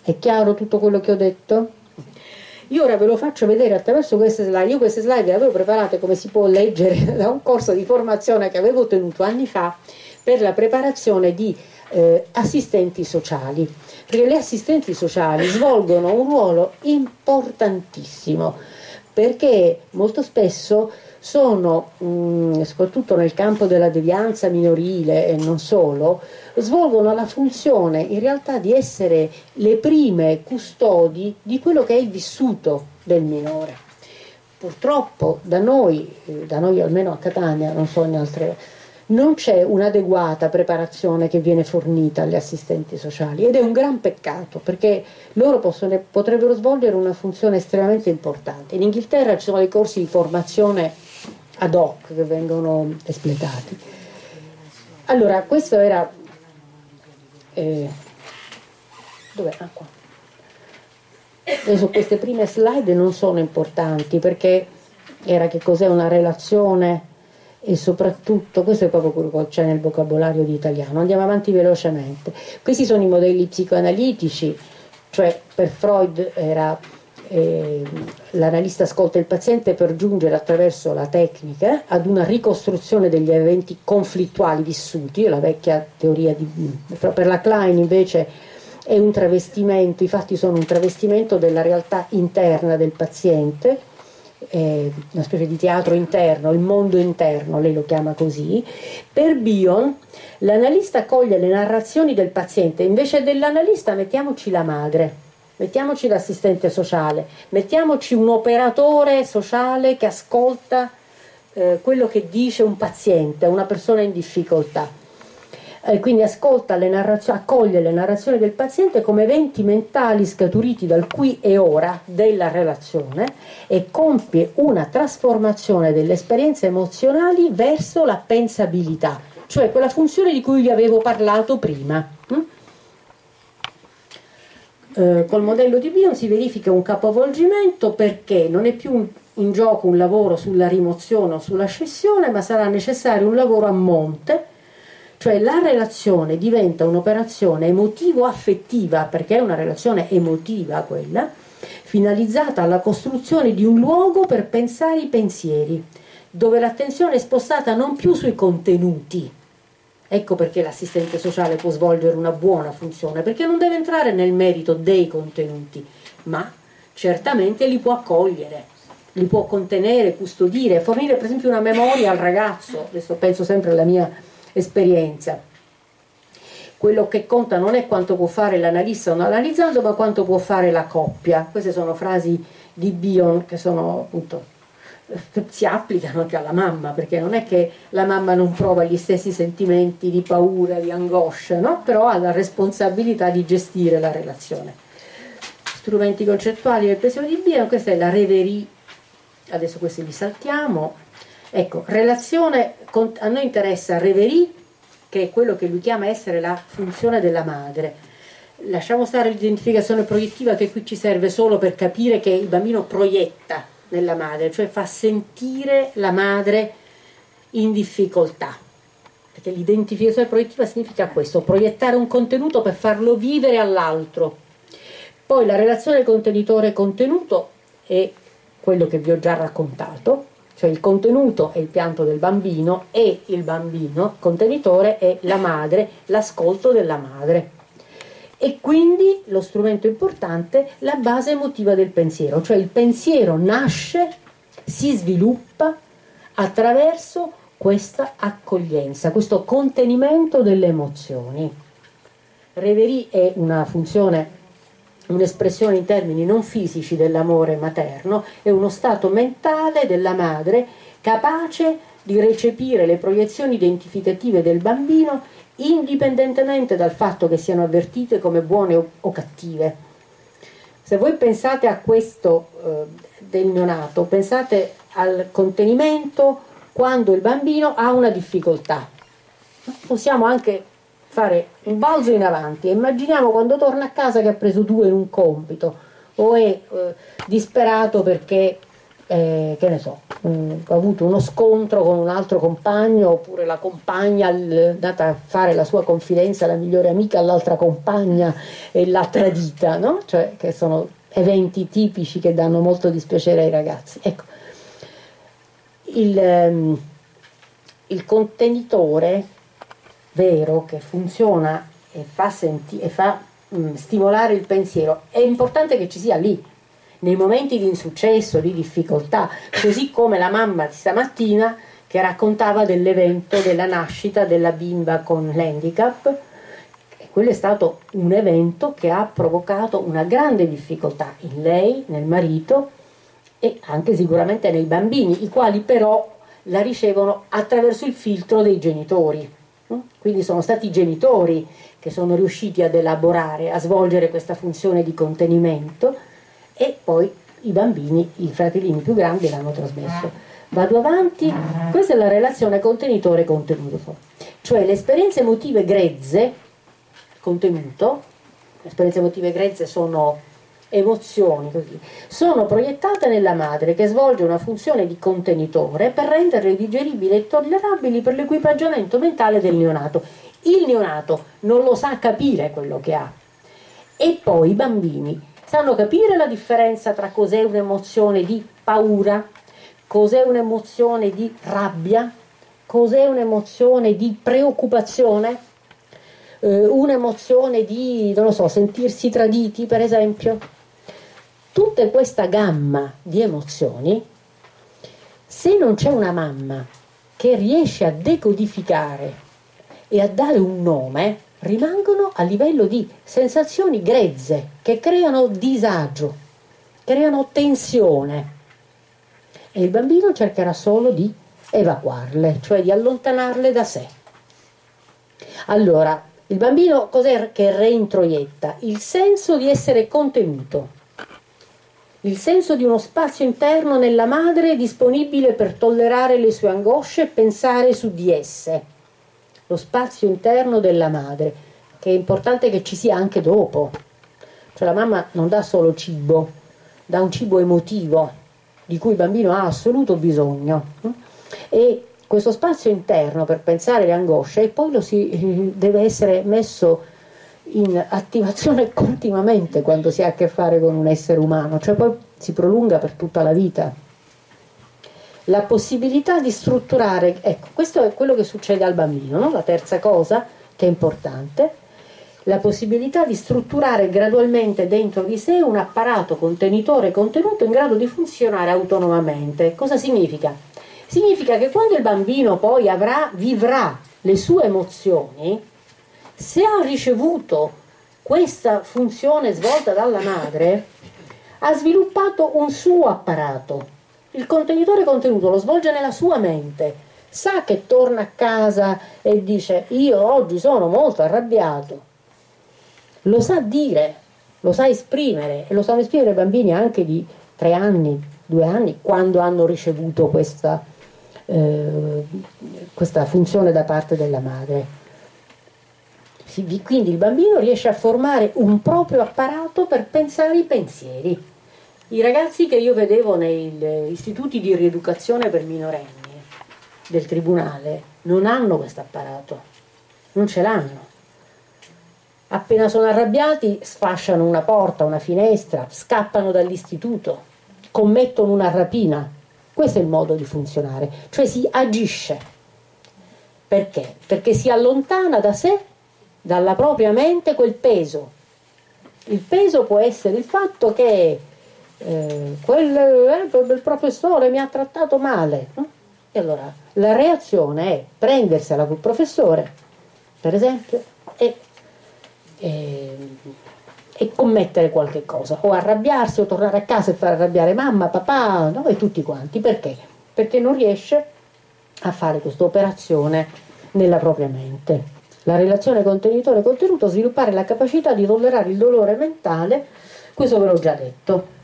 È chiaro tutto quello che ho detto? Io ora ve lo faccio vedere attraverso queste slide. Io queste slide le avevo preparate, come si può leggere, da un corso di formazione che avevo tenuto anni fa per la preparazione di assistenti sociali, perché le assistenti sociali svolgono un ruolo importantissimo, perché molto spesso sono, soprattutto nel campo della devianza minorile e non solo, svolgono la funzione in realtà di essere le prime custodi di quello che è il vissuto del minore. Purtroppo da noi almeno a Catania, non so in altre, non c'è un'adeguata preparazione che viene fornita agli assistenti sociali, ed è un gran peccato, perché loro potrebbero svolgere una funzione estremamente importante. In Inghilterra ci sono dei corsi di formazione ad hoc che vengono espletati. Allora, questo era dov'è? Ah, qua. Adesso queste prime slide non sono importanti, perché era che cos'è una relazione, e soprattutto questo è proprio quello che c'è nel vocabolario di italiano. Andiamo avanti velocemente. Questi sono i modelli psicoanalitici, cioè per Freud era l'analista ascolta il paziente per giungere attraverso la tecnica ad una ricostruzione degli eventi conflittuali vissuti, la vecchia teoria per la Klein invece è un travestimento, i fatti sono un travestimento della realtà interna del paziente, una specie di teatro interno, il mondo interno, lei lo chiama così. Per Bion l'analista coglie le narrazioni del paziente, invece dell'analista mettiamoci la madre, mettiamoci l'assistente sociale, mettiamoci un operatore sociale che ascolta quello che dice un paziente, una persona in difficoltà. Quindi ascolta accoglie le narrazioni del paziente come eventi mentali scaturiti dal qui e ora della relazione e compie una trasformazione delle esperienze emozionali verso la pensabilità, cioè quella funzione di cui vi avevo parlato prima. Col modello di Bion si verifica un capovolgimento, perché non è più in gioco un lavoro sulla rimozione o sulla scissione, ma sarà necessario un lavoro a monte. Cioè la relazione diventa un'operazione emotivo-affettiva, perché è una relazione emotiva quella, finalizzata alla costruzione di un luogo per pensare i pensieri, dove l'attenzione è spostata non più sui contenuti. Ecco perché l'assistente sociale può svolgere una buona funzione, perché non deve entrare nel merito dei contenuti, ma certamente li può accogliere, li può contenere, custodire, fornire per esempio una memoria al ragazzo. Adesso penso sempre alla mia esperienza. Quello che conta non è quanto può fare l'analista non analizzando, ma quanto può fare la coppia. Queste sono frasi di Bion che sono appunto che si applicano anche alla mamma, perché non è che la mamma non prova gli stessi sentimenti di paura, di angoscia, no? Però ha la responsabilità di gestire la relazione. Strumenti concettuali del pensiero di Bion, questa è la reverie, adesso questi li saltiamo. Ecco, relazione, a noi interessa reverie, che è quello che lui chiama essere la funzione della madre. Lasciamo stare l'identificazione proiettiva, che qui ci serve solo per capire che il bambino proietta nella madre, cioè fa sentire la madre in difficoltà. Perché l'identificazione proiettiva significa questo, proiettare un contenuto per farlo vivere all'altro. Poi la relazione contenitore-contenuto è quello che vi ho già raccontato, cioè il contenuto è il pianto del bambino e il bambino, il contenitore è la madre, l'ascolto della madre. E quindi lo strumento importante, la base emotiva del pensiero, cioè il pensiero nasce, si sviluppa attraverso questa accoglienza, questo contenimento delle emozioni. Reverie è una funzione, un'espressione in termini non fisici dell'amore materno, è uno stato mentale della madre capace di recepire le proiezioni identificative del bambino indipendentemente dal fatto che siano avvertite come buone o cattive. Se voi pensate a questo del neonato, pensate al contenimento quando il bambino ha una difficoltà. Possiamo anche fare un balzo in avanti e immaginiamo quando torna a casa che ha preso 2 in un compito o è disperato perché che ne so, ha avuto uno scontro con un altro compagno, oppure la compagna è data a fare la sua confidenza alla migliore amica all'altra compagna e l'ha tradita, no? Cioè, che sono eventi tipici che danno molto dispiacere ai ragazzi. Ecco, il contenitore vero che funziona e fa stimolare il pensiero, è importante che ci sia lì nei momenti di insuccesso, di difficoltà, così come la mamma di stamattina che raccontava dell'evento della nascita della bimba con l'handicap. E quello è stato un evento che ha provocato una grande difficoltà in lei, nel marito e anche sicuramente nei bambini, i quali però la ricevono attraverso il filtro dei genitori. Quindi sono stati i genitori che sono riusciti ad elaborare, a svolgere questa funzione di contenimento, e poi i bambini, i fratellini più grandi, l'hanno trasmesso. Vado avanti, questa è la relazione contenitore-contenuto, cioè le esperienze emotive grezze, contenuto, le esperienze emotive grezze sono emozioni, così, sono proiettate nella madre che svolge una funzione di contenitore per renderle digeribili e tollerabili per l'equipaggiamento mentale del neonato. Il neonato non lo sa capire quello che ha, e poi i bambini sanno capire la differenza tra cos'è un'emozione di paura, cos'è un'emozione di rabbia, cos'è un'emozione di preoccupazione, un'emozione di, non lo so, sentirsi traditi, per esempio. Tutta questa gamma di emozioni, se non c'è una mamma che riesce a decodificare e a dare un nome, rimangono a livello di sensazioni grezze che creano disagio, creano tensione, e il bambino cercherà solo di evacuarle, cioè di allontanarle da sé. Allora, il bambino cos'è che reintroietta? Il senso di essere contenuto, il senso di uno spazio interno nella madre disponibile per tollerare le sue angosce e pensare su di esse. Lo spazio interno della madre, che è importante che ci sia anche dopo. Cioè la mamma non dà solo cibo, dà un cibo emotivo di cui il bambino ha assoluto bisogno, e questo spazio interno per pensare le angosce, e poi deve essere messo in attivazione continuamente quando si ha a che fare con un essere umano, cioè poi si prolunga per tutta la vita. La possibilità di strutturare, ecco, questo è quello che succede al bambino, no? La terza cosa che è importante, la possibilità di strutturare gradualmente dentro di sé un apparato contenitore contenuto in grado di funzionare autonomamente. Cosa significa? Significa che quando il bambino poi vivrà le sue emozioni, se ha ricevuto questa funzione svolta dalla madre, ha sviluppato un suo apparato. Il contenitore contenuto lo svolge nella sua mente, sa che torna a casa e dice: io oggi sono molto arrabbiato, lo sa dire, lo sa esprimere, e lo sanno esprimere i bambini anche di 3 anni, 2 anni, quando hanno ricevuto questa funzione da parte della madre. Quindi il bambino riesce a formare un proprio apparato per pensare i pensieri. I ragazzi che io vedevo negli istituti di rieducazione per minorenni del tribunale non hanno questo apparato, non ce l'hanno. Appena sono arrabbiati sfasciano una porta, una finestra, scappano dall'istituto, commettono una rapina. Questo è il modo di funzionare, cioè si agisce. Perché? Perché si allontana da sé, dalla propria mente, quel peso. Il peso può essere il fatto che il professore mi ha trattato male, no? E allora la reazione è prendersela col professore, per esempio, e commettere qualche cosa, o arrabbiarsi, o tornare a casa e far arrabbiare mamma, papà, no? E tutti quanti. Perché? Perché non riesce a fare questa operazione nella propria mente. La relazione contenitore-contenuto, sviluppare la capacità di tollerare il dolore mentale, questo ve l'ho già detto.